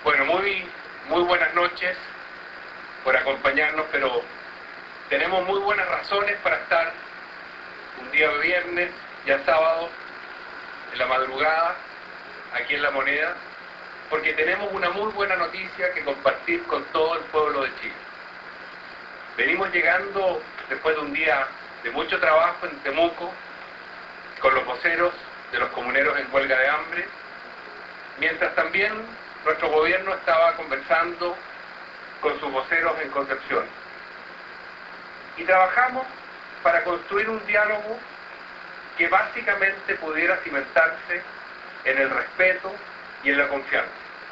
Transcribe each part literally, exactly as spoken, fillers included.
Bueno, muy, muy buenas noches por acompañarnos, pero tenemos muy buenas razones para estar un día viernes, ya sábado, en la madrugada, aquí en La Moneda, porque tenemos una muy buena noticia que compartir con todo el pueblo de Chile. Venimos llegando después de un día de mucho trabajo en Temuco, con los voceros de los comuneros en huelga de hambre, mientras también nuestro gobierno estaba conversando con sus voceros en Concepción. Y trabajamos para construir un diálogo que básicamente pudiera cimentarse en el respeto y en la confianza.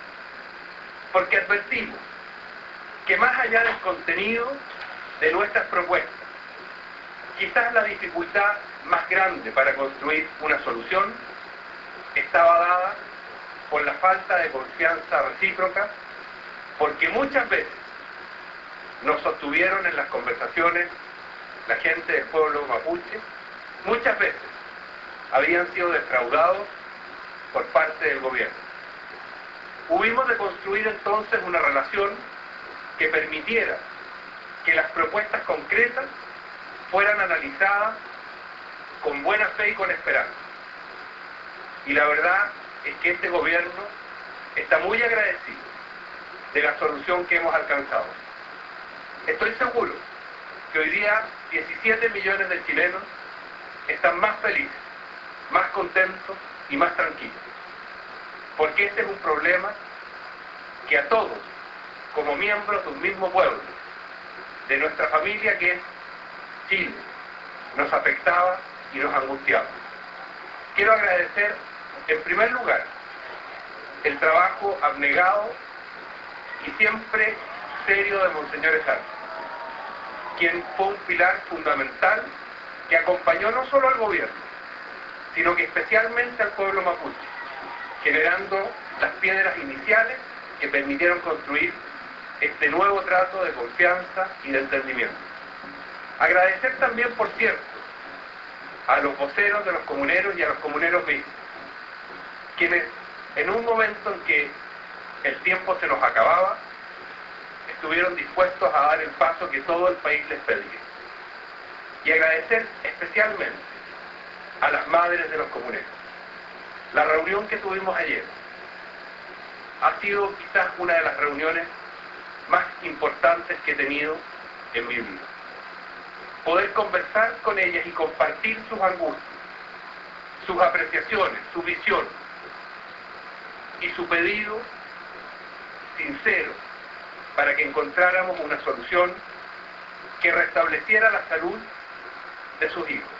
Porque advertimos que más allá del contenido de nuestras propuestas, quizás la dificultad más grande para construir una solución estaba dada por la falta de confianza recíproca, porque muchas veces nos sostuvieron en las conversaciones la gente del pueblo mapuche, muchas veces habían sido defraudados por parte del gobierno. Hubimos de construir entonces una relación que permitiera que las propuestas concretas fueran analizadas con buena fe y con esperanza. Y la verdad es que este gobierno está muy agradecido de la solución que hemos alcanzado. Estoy seguro que hoy día diecisiete millones de chilenos están más felices, más contentos y más tranquilos. Porque este es un problema que a todos, como miembros de un mismo pueblo, de nuestra familia que es Chile, nos afectaba y nos angustiaba. Quiero agradecer, en primer lugar, el trabajo abnegado y siempre serio de Monseñor Ezarbe, quien fue un pilar fundamental que acompañó no solo al gobierno, sino que especialmente al pueblo mapuche, generando las piedras iniciales que permitieron construir este nuevo trato de confianza y de entendimiento. Agradecer también, por cierto, a los voceros de los comuneros y a los comuneros mismos, quienes en un momento en que el tiempo se nos acababa, estuvieron dispuestos a dar el paso que todo el país les pedía. Y agradecer especialmente a las madres de los comuneros. La reunión que tuvimos ayer ha sido quizás una de las reuniones más importantes que he tenido en mi vida. Poder conversar con ellas y compartir sus angustias, sus apreciaciones, su visión y su pedido sincero para que encontráramos una solución que restableciera la salud de sus hijos.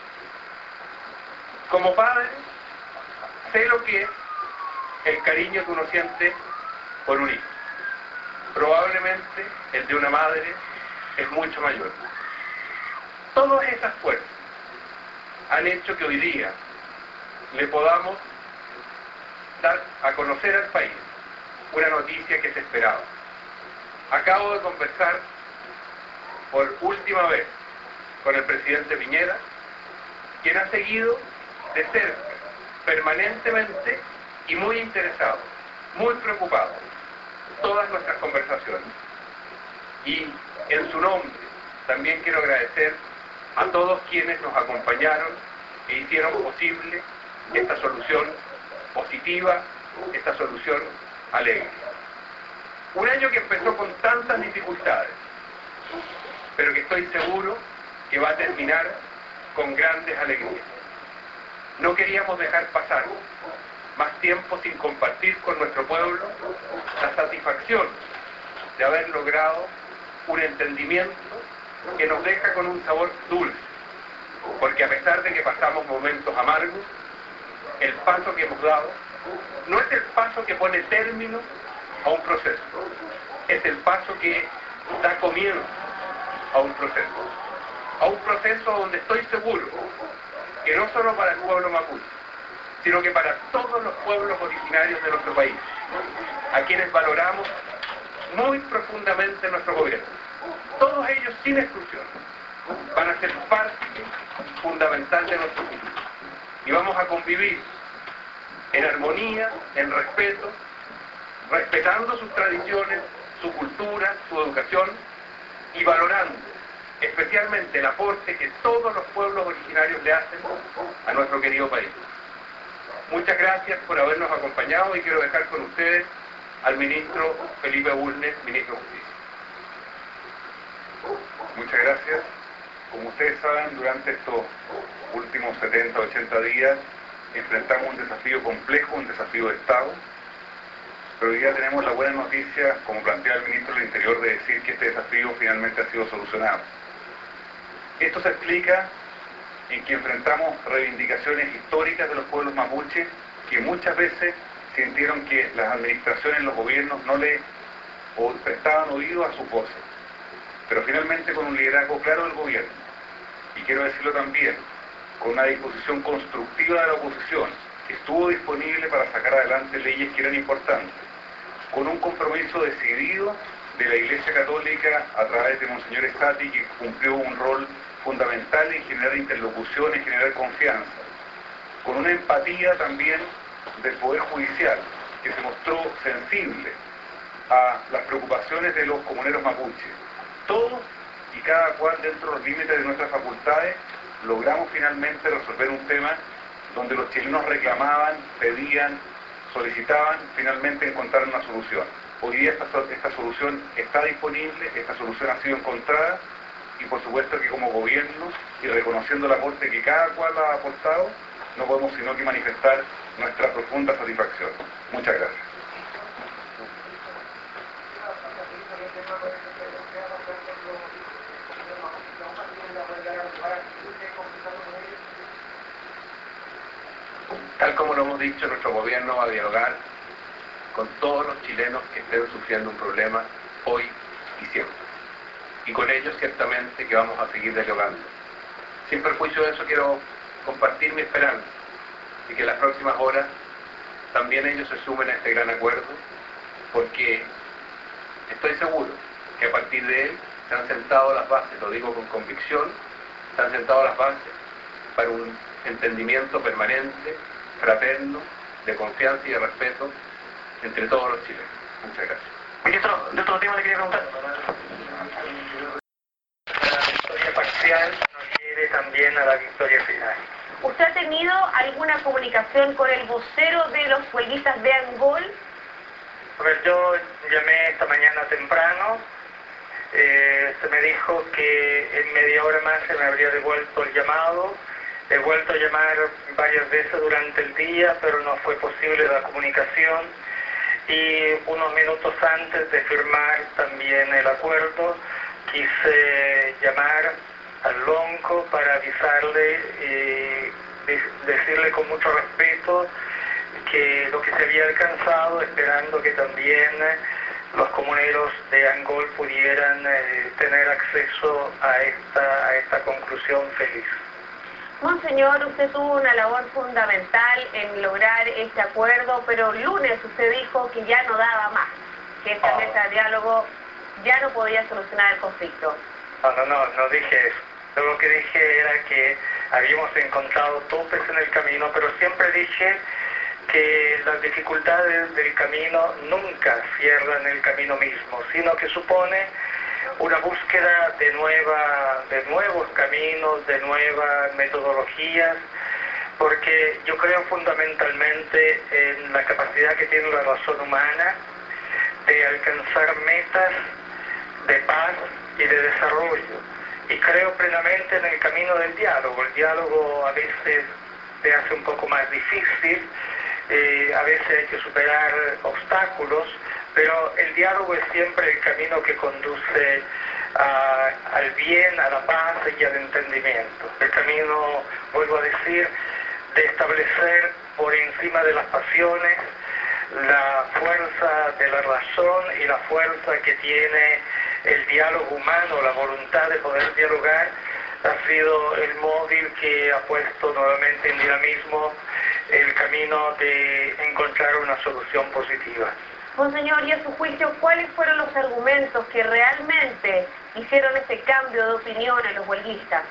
Como padre, sé lo que es el cariño que uno siente por un hijo. Probablemente el de una madre es mucho mayor. Todas esas fuerzas han hecho que hoy día le podamos dar a conocer al país una noticia que se esperaba. Acabo de conversar por última vez con el presidente Piñera, quien ha seguido de cerca, permanentemente y muy interesado, muy preocupado, todas nuestras conversaciones. Y en su nombre también quiero agradecer a todos quienes nos acompañaron e hicieron posible esta solución positiva, esta solución alegre. Un año que empezó con tantas dificultades, pero que estoy seguro que va a terminar con grandes alegrías. No queríamos dejar pasar más tiempo sin compartir con nuestro pueblo la satisfacción de haber logrado un entendimiento que nos deja con un sabor dulce, porque a pesar de que pasamos momentos amargos, el paso que hemos dado no es el paso que pone término a un proceso, es el paso que da comienzo a un proceso, a un proceso donde estoy seguro que no solo para el pueblo mapuche, sino que para todos los pueblos originarios de nuestro país, a quienes valoramos muy profundamente nuestro gobierno. Todos ellos, sin exclusión, van a ser parte fundamental de nuestro futuro. Y vamos a convivir en armonía, en respeto, respetando sus tradiciones, su cultura, su educación y valorando especialmente el aporte que todos los pueblos originarios le hacen a nuestro querido país. Muchas gracias por habernos acompañado y quiero dejar con ustedes al ministro Felipe Bulnes, ministro de Justicia. Muchas gracias. Como ustedes saben, durante estos últimos setenta, ochenta días enfrentamos un desafío complejo, un desafío de Estado, pero hoy día tenemos la buena noticia, como plantea el ministro del Interior, de decir que este desafío finalmente ha sido solucionado. Esto se explica en que enfrentamos reivindicaciones históricas de los pueblos mapuches que muchas veces sintieron que las administraciones, los gobiernos no le o prestaban oído a sus voces. Pero finalmente con un liderazgo claro del gobierno, y quiero decirlo también, con una disposición constructiva de la oposición, que estuvo disponible para sacar adelante leyes que eran importantes, con un compromiso decidido de la Iglesia Católica a través de Monseñor Estati, que cumplió un rol fundamental en generar interlocución, en generar confianza, con una empatía también del Poder Judicial, que se mostró sensible a las preocupaciones de los comuneros mapuches. Todos y cada cual dentro de los límites de nuestras facultades logramos finalmente resolver un tema donde los chilenos reclamaban, pedían, solicitaban, finalmente encontrar una solución. Hoy día esta, esta solución está disponible, esta solución ha sido encontrada, y por supuesto que como gobierno, y reconociendo el aporte que cada cual ha aportado, no podemos sino que manifestar nuestra profunda satisfacción. Muchas gracias. Tal como lo hemos dicho, nuestro gobierno va a dialogar con todos los chilenos que estén sufriendo un problema hoy y siempre. Y con ellos ciertamente que vamos a seguir dialogando. Sin perjuicio de eso, quiero compartir mi esperanza y que en las próximas horas también ellos se sumen a este gran acuerdo, porque estoy seguro que a partir de él se han sentado las bases, lo digo con convicción, se han sentado las bases para un entendimiento permanente, fraterno, de confianza y de respeto entre todos los chilenos. Muchas gracias. Ministro, de otro tema le quería preguntar. La victoria parcial nos lleve también a la victoria final. ¿Usted ha tenido alguna comunicación con el vocero de los huelguistas de Angol? A ver, yo llamé esta mañana temprano, eh, se me dijo que en media hora más se me habría devuelto el llamado. He vuelto a llamar varias veces durante el día, pero no fue posible la comunicación. Y unos minutos antes de firmar también el acuerdo, quise llamar al Lonco para avisarle y decirle con mucho respeto que lo que se había alcanzado, esperando que también los comuneros de Angol pudieran eh, tener acceso a esta, a esta conclusión feliz. Monseñor, usted tuvo una labor fundamental en lograr este acuerdo, pero el lunes usted dijo que ya no daba más, que esta mesa de diálogo ya no podía solucionar el conflicto. No, no, no, no dije eso. Lo que dije era que habíamos encontrado topes en el camino, pero siempre dije que las dificultades del camino nunca cierran el camino mismo, sino que supone una búsqueda de, nueva, de nuevos caminos, de nuevas metodologías, porque yo creo fundamentalmente en la capacidad que tiene la razón humana de alcanzar metas de paz y de desarrollo. Y creo plenamente en el camino del diálogo. El diálogo a veces se hace un poco más difícil, eh, a veces hay que superar obstáculos, pero el diálogo es siempre el camino que conduce a, al bien, a la paz y al entendimiento. El camino, vuelvo a decir, de establecer por encima de las pasiones la fuerza de la razón y la fuerza que tiene el diálogo humano, la voluntad de poder dialogar, ha sido el móvil que ha puesto nuevamente en dinamismo el camino de encontrar una solución positiva. Monseñor, y a su juicio, ¿cuáles fueron los argumentos que realmente hicieron ese cambio de opinión en los huelguistas?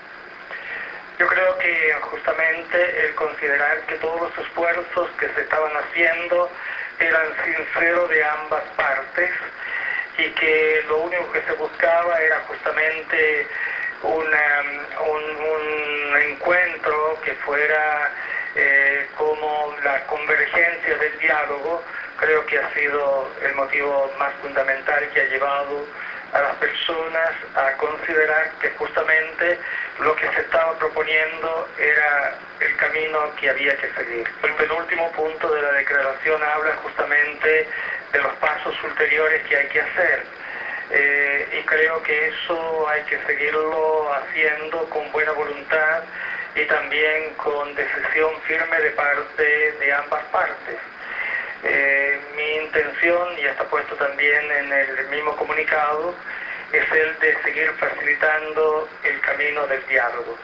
Yo creo que justamente el considerar que todos los esfuerzos que se estaban haciendo eran sinceros de ambas partes y que lo único que se buscaba era justamente una, un, un encuentro que fuera eh, como la convergencia del diálogo. Creo que ha sido el motivo más fundamental que ha llevado a las personas a considerar que justamente lo que se estaba proponiendo era el camino que había que seguir. El penúltimo punto de la declaración habla justamente de los pasos ulteriores que hay que hacer. Eh, y creo que eso hay que seguirlo haciendo con buena voluntad y también con decisión firme de parte de ambas partes. Eh, mi intención, y está puesto también en el mismo comunicado, es el de seguir facilitando el camino del diálogo.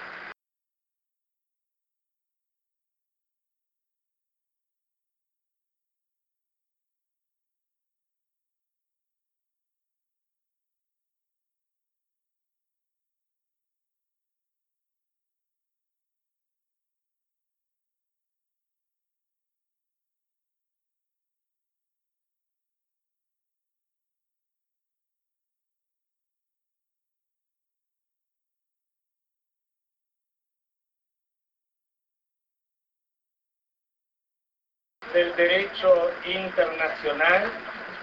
Del derecho internacional,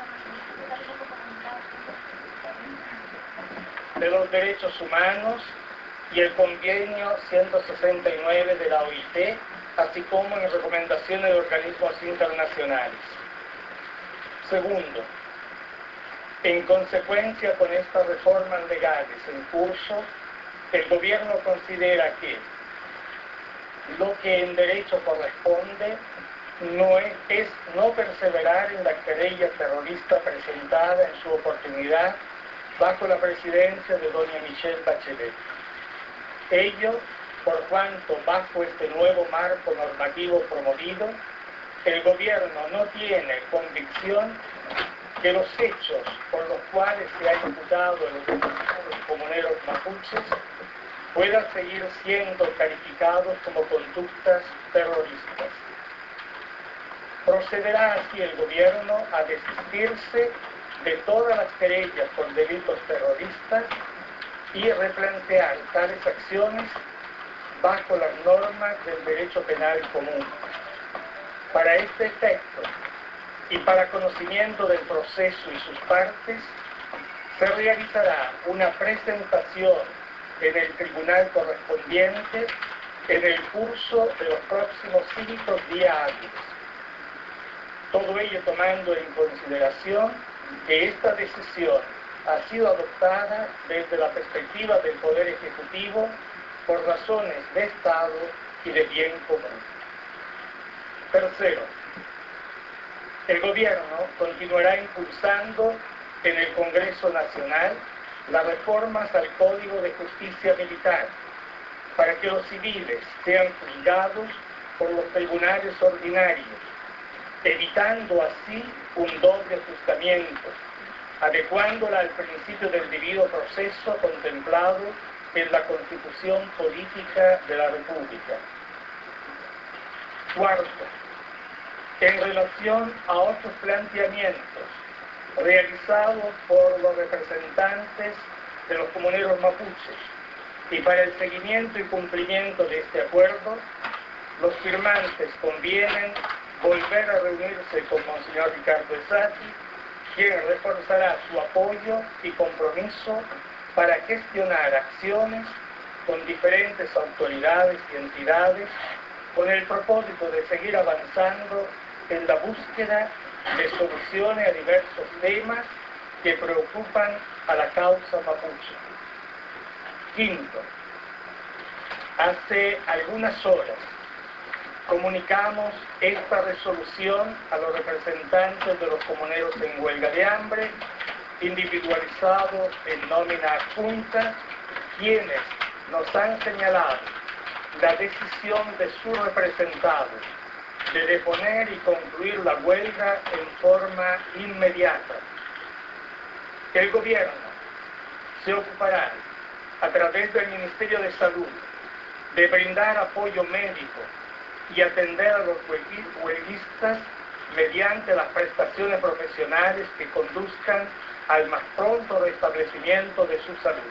de los derechos humanos y el convenio ciento sesenta y nueve de la O I T, así como en recomendaciones de organismos internacionales. Segundo, en consecuencia con estas reformas legales en curso, el gobierno considera que lo que en derecho corresponde no es, es no perseverar en la querella terrorista presentada en su oportunidad bajo la presidencia de doña Michelle Bachelet. Ello, por cuanto bajo este nuevo marco normativo promovido, el gobierno no tiene convicción que los hechos por los cuales se ha imputado a los comuneros mapuches puedan seguir siendo calificados como conductas terroristas. Procederá así el gobierno a desistirse de todas las querellas por delitos terroristas y replantear tales acciones bajo las normas del derecho penal común. Para este efecto y para conocimiento del proceso y sus partes, se realizará una presentación en el tribunal correspondiente en el curso de los próximos cinco días hábiles. Todo ello tomando en consideración que esta decisión ha sido adoptada desde la perspectiva del Poder Ejecutivo por razones de Estado y de bien común. Tercero, el gobierno continuará impulsando en el Congreso Nacional las reformas al Código de Justicia Militar para que los civiles sean juzgados por los tribunales ordinarios, evitando así un doble juzgamiento, adecuándola al principio del debido proceso contemplado en la Constitución Política de la República. Cuarto, en relación a otros planteamientos realizados por los representantes de los comuneros mapuches y para el seguimiento y cumplimiento de este acuerdo, los firmantes convienen volver a reunirse con Monseñor Ricardo Esati, quien reforzará su apoyo y compromiso para gestionar acciones con diferentes autoridades y entidades con el propósito de seguir avanzando en la búsqueda de soluciones a diversos temas que preocupan a la causa mapuche. Quinto, hace algunas horas comunicamos esta resolución a los representantes de los comuneros en huelga de hambre, individualizados en nómina adjunta, quienes nos han señalado la decisión de sus representados de deponer y concluir la huelga en forma inmediata. El gobierno se ocupará, a través del Ministerio de Salud, de brindar apoyo médico y atender a los huelguistas mediante las prestaciones profesionales que conduzcan al más pronto restablecimiento de su salud.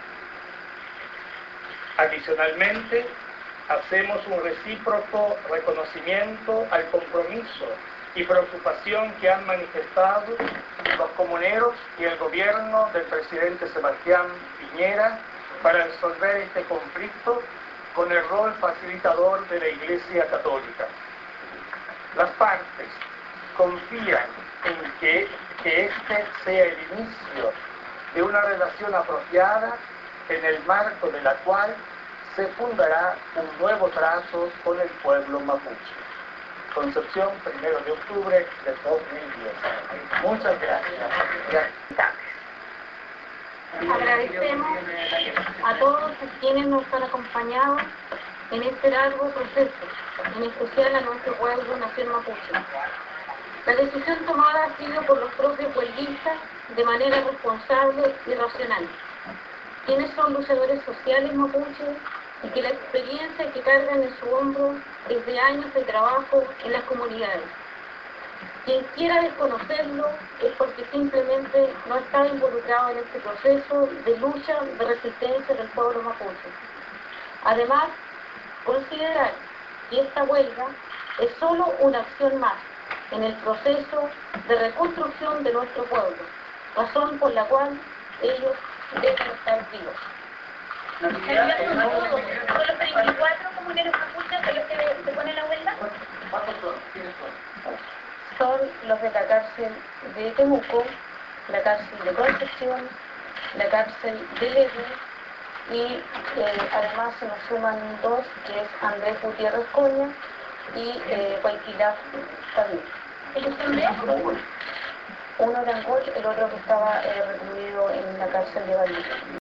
Adicionalmente, hacemos un recíproco reconocimiento al compromiso y preocupación que han manifestado los comuneros y el gobierno del presidente Sebastián Piñera para resolver este conflicto con el rol facilitador de la Iglesia Católica. Las partes confían en que, que este sea el inicio de una relación apropiada en el marco de la cual se fundará un nuevo trazo con el pueblo mapuche. Concepción, primero de octubre de dos mil diez. Muchas gracias. Gracias. Agradecemos a todos quienes nos han acompañado en este largo proceso, en especial a nuestro pueblo nación mapuche. La decisión tomada ha sido por los propios huelguistas de manera responsable y racional, quienes son luchadores sociales mapuches y que la experiencia que cargan en su hombro es de años de trabajo en las comunidades. Quien quiera desconocerlo es porque simplemente no está involucrado en este proceso de lucha, de resistencia del pueblo mapuche. Además, considerar que esta huelga es solo una acción más en el proceso de reconstrucción de nuestro pueblo, razón por la cual ellos deben estar vivos. ¿Son los treinta y cuatro comuneros mapuches de los que se pone la huelga? ¿Cuántos son? ¿Quiénes son? Son los de la cárcel de Temuco, la cárcel de Concepción, la cárcel de Leve y eh, además se nos suman dos, que es Andrés Gutiérrez Coña y eh, Guayquilá también. ¿Ellos son de Angol? Uno de Angol, el otro que estaba eh, recluido en la cárcel de Valdivia.